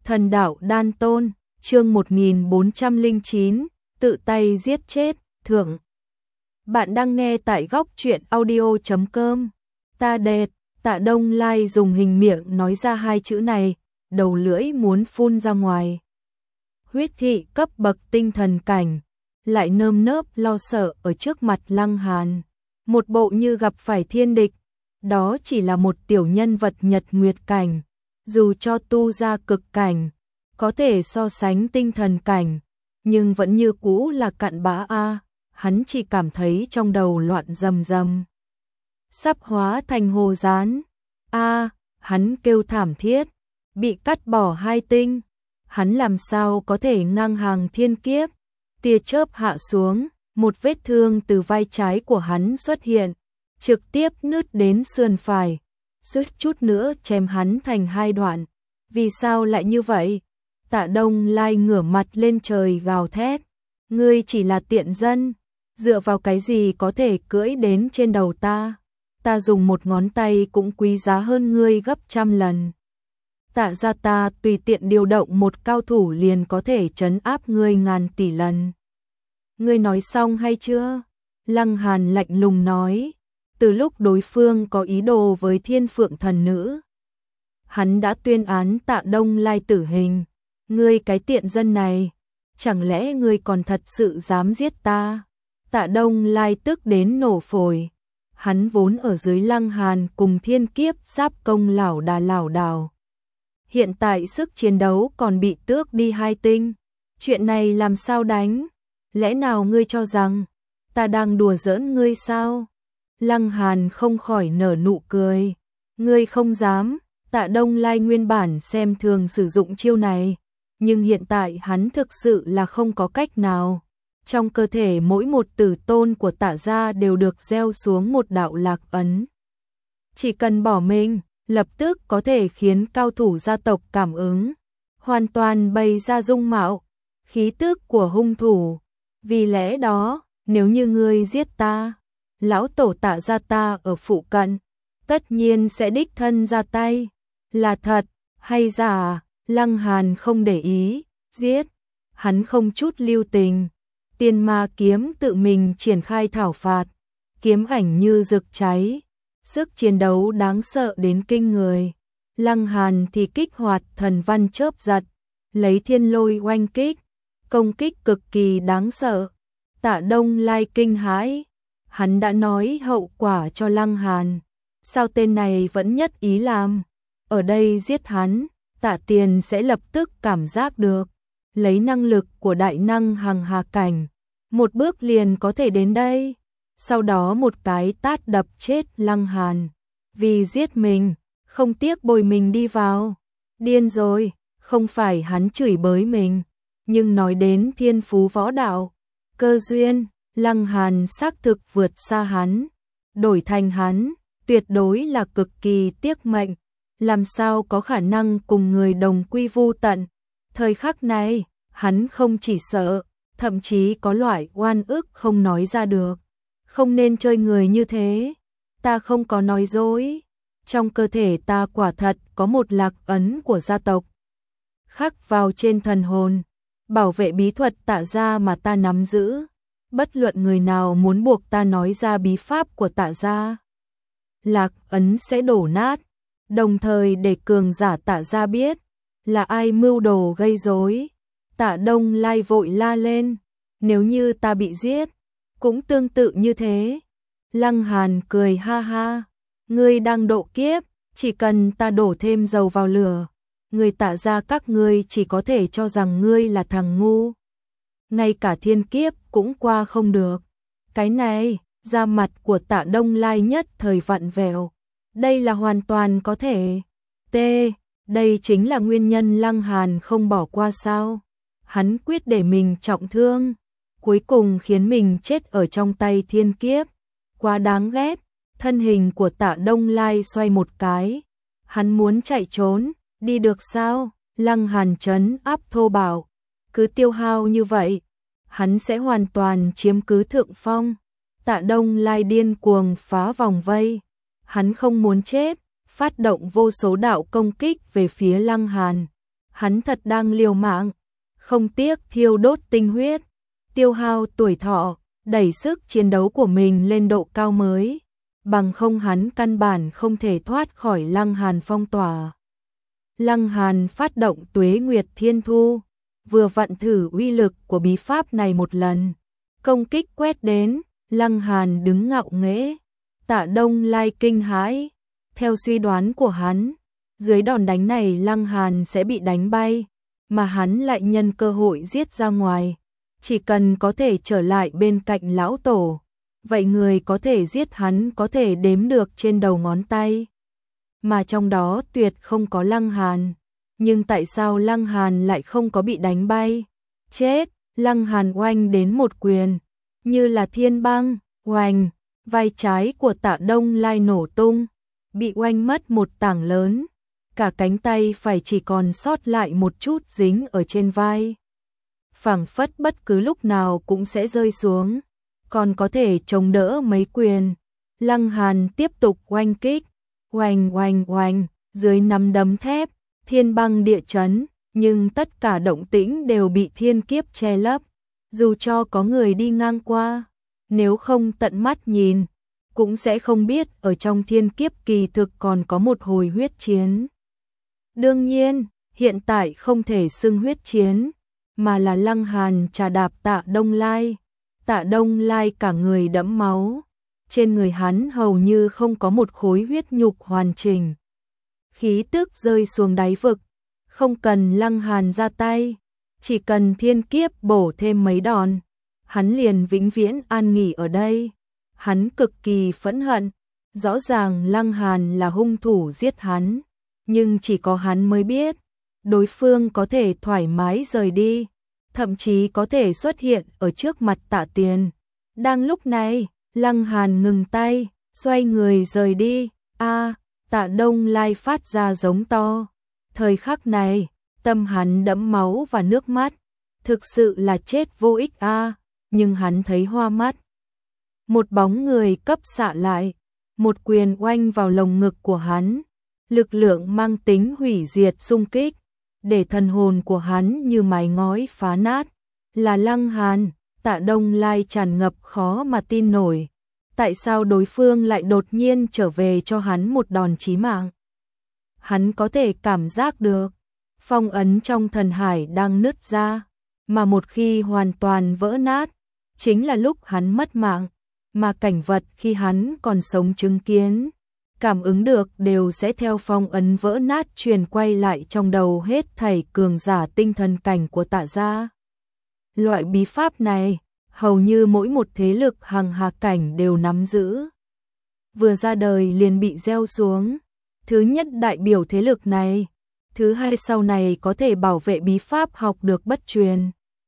Thần đạo đan tôn, chương 1409, tự tay giết chết, thượng. Bạn đang nghe tại góc truyện audio.com. Ta đệt, Tạ Đông Lai dùng hình miệng nói ra hai chữ này, đầu lưỡi muốn phun ra ngoài. Huyết thị cấp bậc tinh thần cảnh, lại nơm nớp lo sợ ở trước mặt Lăng Hàn. Một bộ như gặp phải thiên địch, đó chỉ là một tiểu nhân vật nhật nguyệt cảnh. Dù cho tu ra cực cảnh, có thể so sánh tinh thần cảnh, nhưng vẫn như cũ là cặn bã a. Hắn chỉ cảm thấy trong đầu loạn rầm rầm, sắp hóa thành hồ dán. A, hắn kêu thảm thiết, bị cắt bỏ hai tinh, hắn làm sao có thể ngang hàng thiên kiếp. Tia chớp hạ xuống, một vết thương từ vai trái của hắn xuất hiện, trực tiếp nứt đến sườn phải, suýt chút nữa chém hắn thành hai đoạn. Vì sao lại như vậy? Tạ Đông Lai ngửa mặt lên trời gào thét, ngươi chỉ là tiện dân, dựa vào cái gì có thể cưỡi đến trên đầu ta? Ta dùng một ngón tay cũng quý giá hơn ngươi gấp trăm lần. Tạ gia ta tùy tiện điều động một cao thủ liền có thể trấn áp ngươi ngàn tỷ lần. Ngươi nói xong hay chưa? Lăng Hàn lạnh lùng nói. Từ lúc đối phương có ý đồ với Thiên Phượng thần nữ, hắn đã tuyên án Tạ Đông Lai tử hình. Ngươi cái tiện dân này, chẳng lẽ ngươi còn thật sự dám giết ta? Tạ Đông Lai tức đến nổ phổi. Hắn vốn ở dưới Lăng Hàn cùng thiên kiếp giáp công lảo đảo. Hiện tại sức chiến đấu còn bị tước đi hai tinh. Chuyện này làm sao đánh? Lẽ nào ngươi cho rằng ta đang đùa giỡn ngươi sao? Lăng Hàn không khỏi nở nụ cười. Ngươi không dám. Tạ Đông Lai nguyên bản xem thường sử dụng chiêu này, nhưng hiện tại hắn thực sự là không có cách nào. Trong cơ thể mỗi một tử tôn của Tạ gia đều được gieo xuống một đạo lạc ấn. Chỉ cần bỏ mình, lập tức có thể khiến cao thủ gia tộc cảm ứng, hoàn toàn bày ra dung mạo, khí tức của hung thủ. Vì lẽ đó, nếu như ngươi giết ta, lão tổ Tạ gia ta ở phụ cận, tất nhiên sẽ đích thân ra tay. Là thật hay giả? Lăng Hàn không để ý, giết. Hắn không chút lưu tình. Tiên ma kiếm tự mình triển khai thảo phạt, kiếm ảnh như rực cháy, sức chiến đấu đáng sợ đến kinh người. Lăng Hàn thì kích hoạt thần văn chớp giật, lấy thiên lôi oanh kích, công kích cực kỳ đáng sợ. Tạ Đông Lai kinh hãi, hắn đã nói hậu quả cho Lăng Hàn, sao tên này vẫn nhất ý làm? Ở đây giết hắn, Tạ Tiền sẽ lập tức cảm giác được, lấy năng lực của đại năng hằng hà cảnh, một bước liền có thể đến đây. Sau đó một cái tát đập chết Lăng Hàn, vì giết mình, không tiếc bồi mình đi vào. Điên rồi, không phải hắn chửi bới mình, nhưng nói đến thiên phú võ đạo, cơ duyên, Lăng Hàn xác thực vượt xa hắn, đổi thành hắn, tuyệt đối là cực kỳ tiếc mệnh, làm sao có khả năng cùng người đồng quy vu tận. Thời khắc này, hắn không chỉ sợ, thậm chí có loại oan ức không nói ra được. Không nên chơi người như thế, ta không có nói dối. Trong cơ thể ta quả thật có một lạc ấn của gia tộc, khắc vào trên thần hồn, bảo vệ bí thuật Tạ gia mà ta nắm giữ. Bất luận người nào muốn buộc ta nói ra bí pháp của Tạ gia, lạc ấn sẽ đổ nát, đồng thời để cường giả Tạ gia biết là ai mưu đồ gây rối. Tạ Đông Lai vội la lên, nếu như ta bị giết, cũng tương tự như thế. Lăng Hàn cười ha ha, ngươi đang độ kiếp, chỉ cần ta đổ thêm dầu vào lửa, người Tạ gia các ngươi chỉ có thể cho rằng ngươi là thằng ngu. Ngay cả thiên kiếp cũng qua không được. Cái này, da mặt của Tạ Đông Lai nhất thời vặn vẹo. Đây là hoàn toàn có thể. Đây chính là nguyên nhân Lăng Hàn không bỏ qua sao? Hắn quyết để mình trọng thương, cuối cùng khiến mình chết ở trong tay thiên kiếp. Quá đáng ghét. Thân hình của Tạ Đông Lai xoay một cái. Hắn muốn chạy trốn, đi được sao? Lăng Hàn trấn áp thô bạo. Cứ tiêu hao như vậy, hắn sẽ hoàn toàn chiếm cứ thượng phong. Tạ Đông Lai điên cuồng phá vòng vây. Hắn không muốn chết, phát động vô số đạo công kích về phía Lăng Hàn. hắn thật đang liều mạng, không tiếc thiêu đốt tinh huyết, tiêu hao tuổi thọ, đẩy sức chiến đấu của mình lên độ cao mới, bằng không hắn căn bản không thể thoát khỏi Lăng Hàn phong tỏa. Lăng Hàn phát động Tuế Nguyệt Thiên Thu, vừa vặn thử uy lực của bí pháp này một lần. Công kích quét đến, Lăng Hàn đứng ngạo nghễ, Tạ Đông Lai kinh hãi. Theo suy đoán của hắn, dưới đòn đánh này Lăng Hàn sẽ bị đánh bay, mà hắn lại nhân cơ hội giết ra ngoài. Chỉ cần có thể trở lại bên cạnh lão tổ, vậy người có thể giết hắn có thể đếm được trên đầu ngón tay. Mà trong đó tuyệt không có Lăng Hàn. Nhưng tại sao Lăng Hàn lại không có bị đánh bay? Chết! Lăng Hàn oanh đến một quyền, như là thiên băng, oanh, vai trái của Tạ Đông Lai nổ tung, bị oanh mất một tảng lớn, cả cánh tay phải chỉ còn sót lại một chút dính ở trên vai. Phảng phất bất cứ lúc nào cũng sẽ rơi xuống, còn có thể chống đỡ mấy quyền. Lăng Hàn tiếp tục oanh kích, oanh oanh oanh, dưới nắm đấm thép, thiên băng địa chấn, nhưng tất cả động tĩnh đều bị thiên kiếp che lấp. Dù cho có người đi ngang qua, nếu không tận mắt nhìn, cũng sẽ không biết ở trong thiên kiếp kỳ thực còn có một hồi huyết chiến. Đương nhiên, hiện tại không thể xưng huyết chiến, mà là Lăng Hàn trà đạp Tạ Đông Lai. Tạ Đông Lai cả người đẫm máu, trên người hắn hầu như không có một khối huyết nhục hoàn chỉnh. Khí tức rơi xuống đáy vực, không cần Lăng Hàn ra tay, chỉ cần thiên kiếp bổ thêm mấy đòn, hắn liền vĩnh viễn an nghỉ ở đây. Hắn cực kỳ phẫn hận, rõ ràng Lăng Hàn là hung thủ giết hắn, nhưng chỉ có hắn mới biết, đối phương có thể thoải mái rời đi, thậm chí có thể xuất hiện ở trước mặt Tạ Tiền. Đang lúc này, Lăng Hàn ngừng tay, xoay người rời đi. Tạ Đông Lai phát ra giống to. Thời khắc này, tâm hắn đẫm máu và nước mắt, thực sự là chết vô ích nhưng hắn thấy hoa mắt. Một bóng người cấp xạ lại, một quyền oanh vào lồng ngực của hắn, lực lượng mang tính hủy diệt xung kích, để thần hồn của hắn như mái ngói phá nát. Là Lăng Hàn. Tạ Đông Lai tràn ngập khó mà tin nổi, tại sao đối phương lại đột nhiên trở về cho hắn một đòn chí mạng. Hắn có thể cảm giác được, phong ấn trong thần hải đang nứt ra, mà một khi hoàn toàn vỡ nát, chính là lúc hắn mất mạng, mà cảnh vật khi hắn còn sống chứng kiến, cảm ứng được đều sẽ theo phong ấn vỡ nát truyền quay lại trong đầu hết thảy cường giả tinh thần cảnh của Tạ gia. Loại bí pháp này, hầu như mỗi một thế lực hằng hà cảnh đều nắm giữ. Vừa ra đời liền bị gieo xuống. Thứ nhất đại biểu thế lực này. Thứ hai sau này có thể bảo vệ bí pháp học được bất truyền.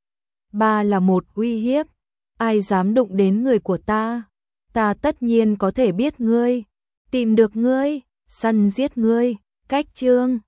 Ba là một uy hiếp. Ai dám đụng đến người của ta, ta tất nhiên có thể biết ngươi, tìm được ngươi, săn giết ngươi. Cách chương